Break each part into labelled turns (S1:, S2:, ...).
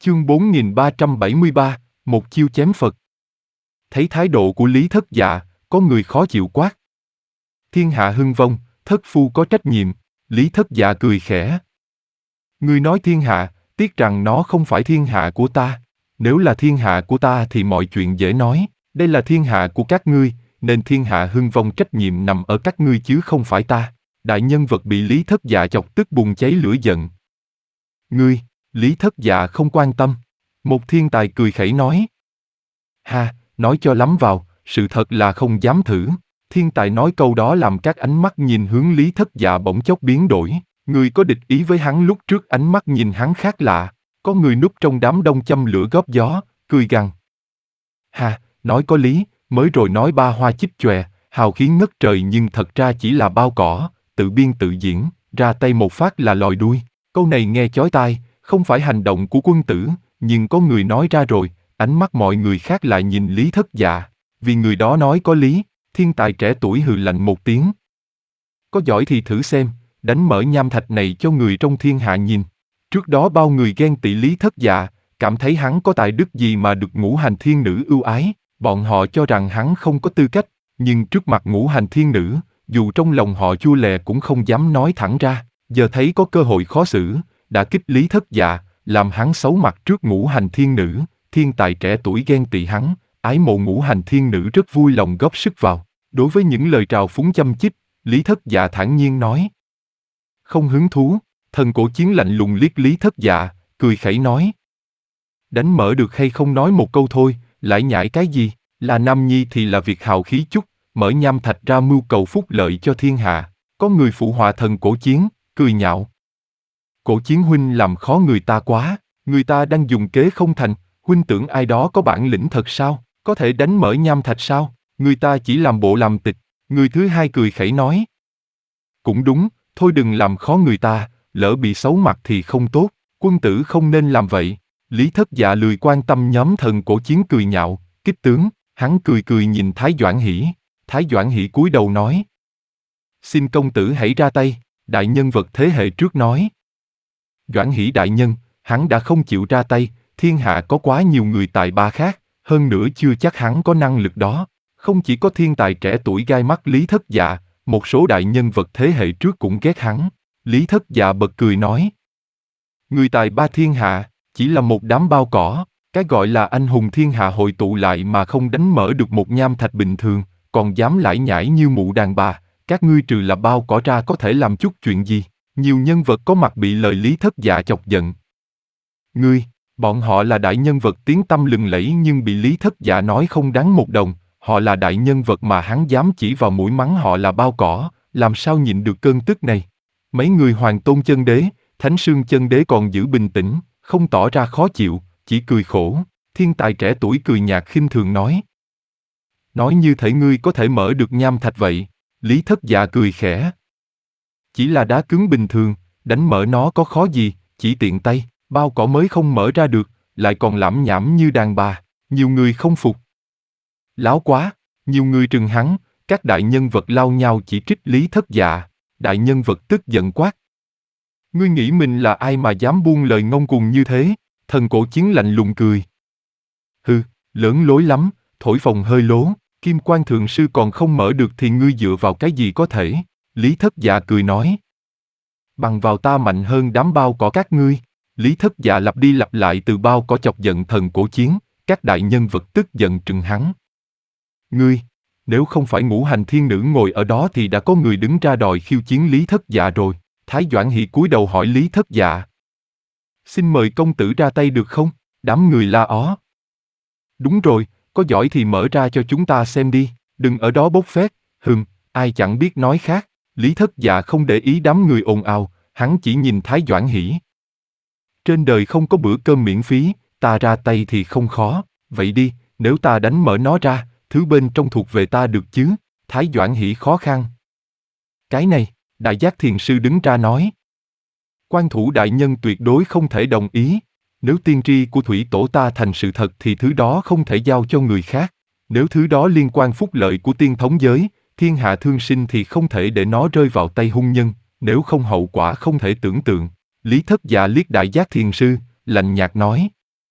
S1: Chương 4373, một chiêu chém Phật. Thấy thái độ của Lý Thất Dạ, có người khó chịu quát. Thiên hạ hưng vong, thất phu có trách nhiệm. Lý Thất Dạ cười khẽ. Ngươi nói thiên hạ, tiếc rằng nó không phải thiên hạ của ta. Nếu là thiên hạ của ta thì mọi chuyện dễ nói. Đây là thiên hạ của các ngươi, nên thiên hạ hưng vong trách nhiệm nằm ở các ngươi chứ không phải ta. Đại nhân vật bị Lý Thất Dạ chọc tức bùng cháy lửa giận. Ngươi, Lý Thất Dạ không quan tâm. Một thiên tài cười khẩy nói. Ha, nói cho lắm vào, sự thật là không dám thử. Thiên tài nói câu đó làm các ánh mắt nhìn hướng Lý Thất Dạ bỗng chốc biến đổi. Người có địch ý với hắn lúc trước ánh mắt nhìn hắn khác lạ. Có người núp trong đám đông châm lửa góp gió, cười gằn. Ha, nói có lý, mới rồi nói ba hoa chích chòe, hào khí ngất trời nhưng thật ra chỉ là bao cỏ, tự biên tự diễn, ra tay một phát là lòi đuôi. Câu này nghe chói tai, không phải hành động của quân tử, nhưng có người nói ra rồi, ánh mắt mọi người khác lại nhìn Lý Thất Dạ. Vì người đó nói có lý, thiên tài trẻ tuổi hừ lạnh một tiếng. Có giỏi thì thử xem, đánh mở nham thạch này cho người trong thiên hạ nhìn. Trước đó bao người ghen tị Lý Thất Dạ, cảm thấy hắn có tài đức gì mà được ngũ hành thiên nữ ưu ái, bọn họ cho rằng hắn không có tư cách, nhưng trước mặt ngũ hành thiên nữ, dù trong lòng họ chua lè cũng không dám nói thẳng ra, giờ thấy có cơ hội khó xử, đã kích Lý Thất Dạ, làm hắn xấu mặt trước ngũ hành thiên nữ, thiên tài trẻ tuổi ghen tị hắn, ái mộ ngũ hành thiên nữ rất vui lòng góp sức vào. Đối với những lời trào phúng châm chích, Lý Thất Dạ thản nhiên nói. Không hứng thú, Thần Cổ Chiến lạnh lùng liếc Lý Thất Dạ, cười khẩy nói. Đánh mở được hay không nói một câu thôi, lại nhảy cái gì, là nam nhi thì là việc hào khí chút, mở nham thạch ra mưu cầu phúc lợi cho thiên hạ. Có người phụ họa Thần Cổ Chiến, cười nhạo. Cổ Chiến huynh làm khó người ta quá, người ta đang dùng kế không thành, huynh tưởng ai đó có bản lĩnh thật sao, có thể đánh mở nham thạch sao, người ta chỉ làm bộ làm tịch. Người thứ hai cười khẩy nói. Cũng đúng, thôi đừng làm khó người ta, lỡ bị xấu mặt thì không tốt, quân tử không nên làm vậy. Lý Thất Dạ lười quan tâm nhóm Thần Cổ Chiến cười nhạo, kích tướng, hắn cười cười nhìn Thái Doãn Hỷ. Thái Doãn Hỷ cúi đầu nói. Xin công tử hãy ra tay, đại nhân vật thế hệ trước nói. Doãn Hỷ đại nhân, hắn đã không chịu ra tay, thiên hạ có quá nhiều người tài ba khác, hơn nữa chưa chắc hắn có năng lực đó. Không chỉ có thiên tài trẻ tuổi gai mắt Lý Thất Dạ, một số đại nhân vật thế hệ trước cũng ghét hắn. Lý Thất Dạ bật cười nói. Người tài ba thiên hạ, chỉ là một đám bao cỏ, cái gọi là anh hùng thiên hạ hội tụ lại mà không đánh mở được một nham thạch bình thường, còn dám lải nhải như mụ đàn bà, các ngươi trừ là bao cỏ ra có thể làm chút chuyện gì. Nhiều nhân vật có mặt bị lời Lý Thất Dạ chọc giận. Ngươi, bọn họ là đại nhân vật tiếng tăm lừng lẫy nhưng bị Lý Thất Dạ nói không đáng một đồng, họ là đại nhân vật mà hắn dám chỉ vào mũi mắng họ là bao cỏ, làm sao nhịn được cơn tức này. Mấy người Hoàng Tôn Chân Đế, Thánh Sương Chân Đế còn giữ bình tĩnh, không tỏ ra khó chịu, chỉ cười khổ. Thiên tài trẻ tuổi cười nhạt khinh thường nói. Nói như thể ngươi có thể mở được nham thạch vậy. Lý Thất Dạ cười khẽ. Chỉ là đá cứng bình thường, đánh mở nó có khó gì, chỉ tiện tay, bao cỏ mới không mở ra được, lại còn lảm nhảm như đàn bà. Nhiều người không phục. Láo quá, nhiều người trừng hắn, các đại nhân vật lao nhau chỉ trích Lý Thất Dạ. Đại nhân vật tức giận quát. Ngươi nghĩ mình là ai mà dám buông lời ngông cuồng như thế? Thần Cổ Chiến lạnh lùng cười. Hừ, lớn lối lắm, thổi phồng hơi lố, Kim Quan Thượng Sư còn không mở được thì ngươi dựa vào cái gì có thể? Lý Thất Dạ cười nói. Bằng vào ta mạnh hơn đám bao cỏ các ngươi. Lý Thất Dạ lặp đi lặp lại từ bao cỏ chọc giận Thần Cổ Chiến, các đại nhân vật tức giận trừng hắn. Ngươi, nếu không phải ngũ hành thiên nữ ngồi ở đó thì đã có người đứng ra đòi khiêu chiến Lý Thất Dạ rồi. Thái Doãn Hỷ cúi đầu hỏi Lý Thất Dạ. Xin mời công tử ra tay được không? Đám người la ó. Đúng rồi, có giỏi thì mở ra cho chúng ta xem đi, đừng ở đó bốc phét, ai chẳng biết nói khác. Lý Thất Dạ không để ý đám người ồn ào, hắn chỉ nhìn Thái Doãn Hỷ. Trên đời không có bữa cơm miễn phí, ta ra tay thì không khó, vậy đi, nếu ta đánh mở nó ra, thứ bên trong thuộc về ta được chứ? Thái Doãn Hỷ khó khăn. Cái này, Đại Giác Thiền Sư đứng ra nói. Quan thủ đại nhân tuyệt đối không thể đồng ý. Nếu tiên tri của thủy tổ ta thành sự thật thì thứ đó không thể giao cho người khác. Nếu thứ đó liên quan phúc lợi của tiên thống giới, thiên hạ thương sinh thì không thể để nó rơi vào tay hung nhân, nếu không hậu quả không thể tưởng tượng. Lý Thất Dạ liếc Đại Giác Thiền Sư, lạnh nhạt nói.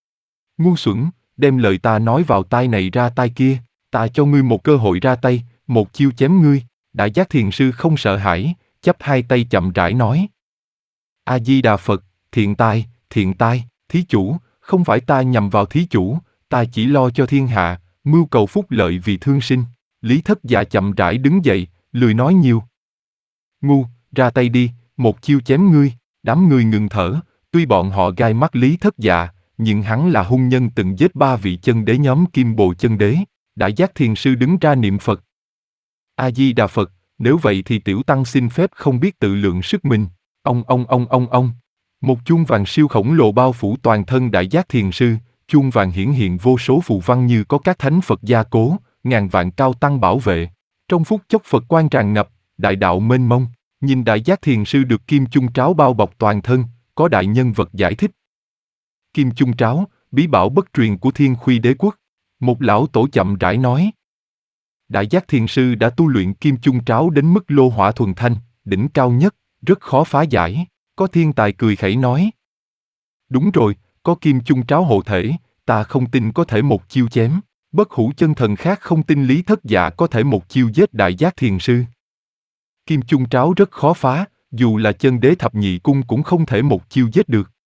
S1: Ngu xuẩn, đem lời ta nói vào tai này ra tai kia, ta cho ngươi một cơ hội ra tay, một chiêu chém ngươi. Đại Giác Thiền Sư không sợ hãi, chắp hai tay chậm rãi nói. A-di-đà Phật, thiện tai, thí chủ, không phải ta nhằm vào thí chủ, ta chỉ lo cho thiên hạ, mưu cầu phúc lợi vì thương sinh. Lý Thất Dạ chậm rãi đứng dậy, lười nói nhiều. Ngu, ra tay đi, một chiêu chém ngươi. Đám người ngừng thở, tuy bọn họ gai mắt Lý Thất Dạ, nhưng hắn là hung nhân từng giết 3 vị chân đế nhóm Kim Bồ chân đế. Đại Giác Thiền Sư đứng ra niệm Phật. A-di-đà Phật, nếu vậy thì tiểu tăng xin phép không biết tự lượng sức mình. Ông. Một chuông vàng siêu khổng lồ bao phủ toàn thân Đại Giác Thiền Sư, chuông vàng hiển hiện vô số phù văn như có các thánh Phật gia cố, ngàn vạn cao tăng bảo vệ. Trong phút chốc Phật quang tràn ngập, đại đạo mênh mông, nhìn Đại Giác Thiền Sư được kim chung tráo bao bọc toàn thân, có đại nhân vật giải thích. Kim chung tráo, bí bảo bất truyền của Thiên Khuy Đế quốc. Một lão tổ chậm rãi nói. Đại Giác Thiền Sư đã tu luyện kim chung tráo đến mức lô hỏa thuần thanh, đỉnh cao nhất, rất khó phá giải. Có thiên tài cười khẩy nói. Đúng rồi, có kim chung tráo hộ thể, ta không tin có thể một chiêu chém. Bất hủ chân thần khác không tin Lý Thất Dạ có thể một chiêu giết Đại Giác Thiền Sư. Kim chung tráo rất khó phá, dù là chân đế thập nhị cung cũng không thể một chiêu giết được.